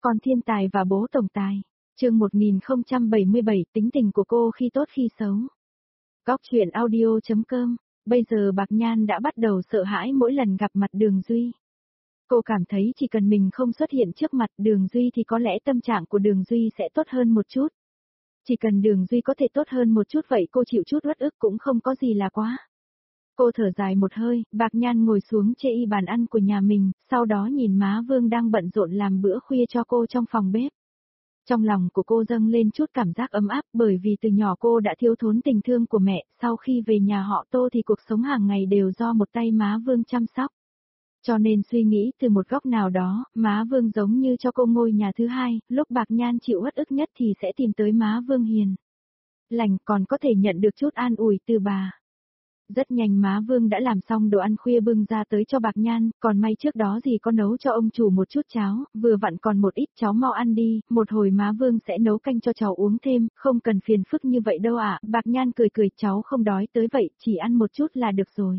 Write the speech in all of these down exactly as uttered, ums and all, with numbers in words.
Con thiên tài và bố tổng tài. Chương một nghìn không trăm bảy mươi bảy, tính tình của cô khi tốt khi xấu. Góc truyện audio chấm com. Bây giờ Bạc Nhan đã bắt đầu sợ hãi mỗi lần gặp mặt Đường Duy. Cô cảm thấy chỉ cần mình không xuất hiện trước mặt Đường Duy thì có lẽ tâm trạng của Đường Duy sẽ tốt hơn một chút. Chỉ cần Đường Duy có thể tốt hơn một chút vậy cô chịu chút uất ức cũng không có gì là quá. Cô thở dài một hơi, Bạc Nhan ngồi xuống chê y bàn ăn của nhà mình, sau đó nhìn má Vương đang bận rộn làm bữa khuya cho cô trong phòng bếp. Trong lòng của cô dâng lên chút cảm giác ấm áp bởi vì từ nhỏ cô đã thiếu thốn tình thương của mẹ, sau khi về nhà họ Tô thì cuộc sống hàng ngày đều do một tay má Vương chăm sóc. Cho nên suy nghĩ từ một góc nào đó, má Vương giống như cho cô ngôi nhà thứ hai, lúc Bạc Nhan chịu uất ức nhất thì sẽ tìm tới má Vương hiền lành, còn có thể nhận được chút an ủi từ bà. Rất nhanh má Vương đã làm xong đồ ăn khuya bưng ra tới cho Bạc Nhan, còn may trước đó gì có nấu cho ông chủ một chút cháo, vừa vặn còn một ít, cháu mau ăn đi, một hồi má Vương sẽ nấu canh cho cháu uống thêm, không cần phiền phức như vậy đâu ạ. Bạc Nhan cười cười, cháu không đói tới vậy, chỉ ăn một chút là được rồi.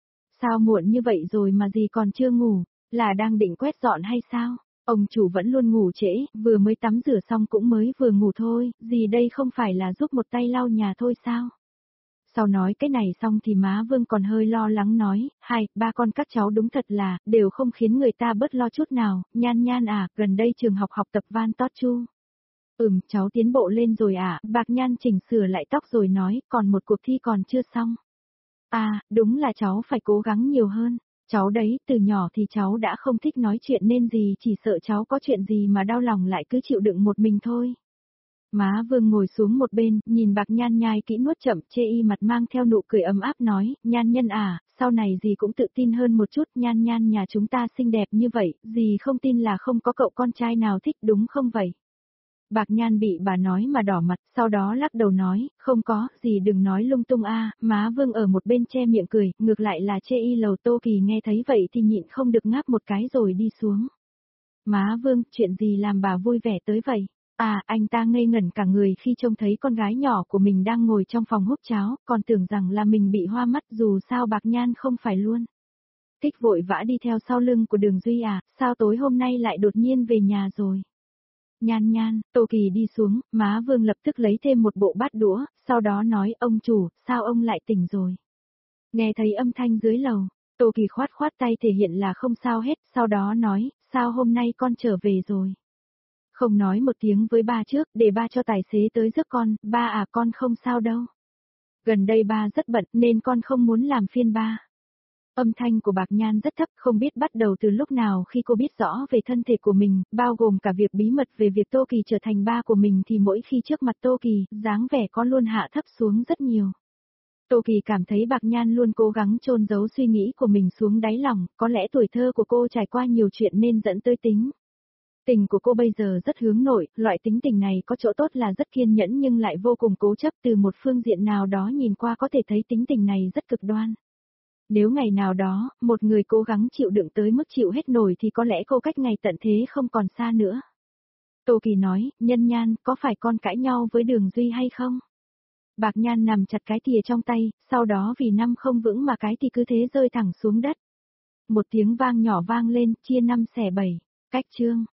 Sao muộn như vậy rồi mà dì còn chưa ngủ, là đang định quét dọn hay sao? Ông chủ vẫn luôn ngủ trễ, vừa mới tắm rửa xong cũng mới vừa ngủ thôi, dì đây không phải là giúp một tay lau nhà thôi sao? Sau nói cái này xong thì má Vương còn hơi lo lắng nói, hai, ba con các cháu đúng thật là, đều không khiến người ta bớt lo chút nào, Nhan Nhan à, gần đây trường học học tập Van Tót Chu. Ừm, cháu tiến bộ lên rồi à, Bạc Nhan chỉnh sửa lại tóc rồi nói, còn một cuộc thi còn chưa xong. À, đúng là cháu phải cố gắng nhiều hơn, cháu đấy, từ nhỏ thì cháu đã không thích nói chuyện nên gì, chỉ sợ cháu có chuyện gì mà đau lòng lại cứ chịu đựng một mình thôi. Má Vương ngồi xuống một bên, nhìn Bạc Nhan nhai kỹ nuốt chậm, chê y mặt mang theo nụ cười ấm áp nói, Nhan Nhân à, sau này dì cũng tự tin hơn một chút, Nhan Nhan nhà chúng ta xinh đẹp như vậy, dì không tin là không có cậu con trai nào thích đúng không vậy? Bạc Nhan bị bà nói mà đỏ mặt, sau đó lắc đầu nói, không có, dì đừng nói lung tung a. Má Vương ở một bên che miệng cười, ngược lại là chê y lầu Tô Kỳ nghe thấy vậy thì nhịn không được ngáp một cái rồi đi xuống. Má Vương, chuyện gì làm bà vui vẻ tới vậy? À, anh ta ngây ngẩn cả người khi trông thấy con gái nhỏ của mình đang ngồi trong phòng hút cháo, còn tưởng rằng là mình bị hoa mắt, dù sao Bạc Nhan không phải luôn. Thích vội vã đi theo sau lưng của Đường Duy à, sao tối hôm nay lại đột nhiên về nhà rồi? Nhan Nhan, Tô Kỳ đi xuống, má Vương lập tức lấy thêm một bộ bát đũa, sau đó nói, ông chủ, sao ông lại tỉnh rồi? Nghe thấy âm thanh dưới lầu, Tô Kỳ khoát khoát tay thể hiện là không sao hết, sau đó nói, sao hôm nay con trở về rồi? Không nói một tiếng với ba trước, để ba cho tài xế tới rước con, ba à con không sao đâu. Gần đây ba rất bận nên con không muốn làm phiền ba. Âm thanh của Bạc Nhan rất thấp, không biết bắt đầu từ lúc nào khi cô biết rõ về thân thể của mình, bao gồm cả việc bí mật về việc Tô Kỳ trở thành ba của mình thì mỗi khi trước mặt Tô Kỳ, dáng vẻ con luôn hạ thấp xuống rất nhiều. Tô Kỳ cảm thấy Bạc Nhan luôn cố gắng chôn giấu suy nghĩ của mình xuống đáy lòng, có lẽ tuổi thơ của cô trải qua nhiều chuyện nên dẫn tới tính. Tình của cô bây giờ rất hướng nội, loại tính tình này có chỗ tốt là rất kiên nhẫn nhưng lại vô cùng cố chấp, từ một phương diện nào đó nhìn qua có thể thấy tính tình này rất cực đoan. Nếu ngày nào đó, một người cố gắng chịu đựng tới mức chịu hết nổi thì có lẽ cô cách ngày tận thế không còn xa nữa. Tô Kỳ nói, Nhân Nhan, có phải con cãi nhau với Đường Duy hay không? Bạc Nhan nằm chặt cái thìa trong tay, sau đó vì năm không vững mà cái thì cứ thế rơi thẳng xuống đất. Một tiếng vang nhỏ vang lên, chia năm xẻ bảy, cách chương.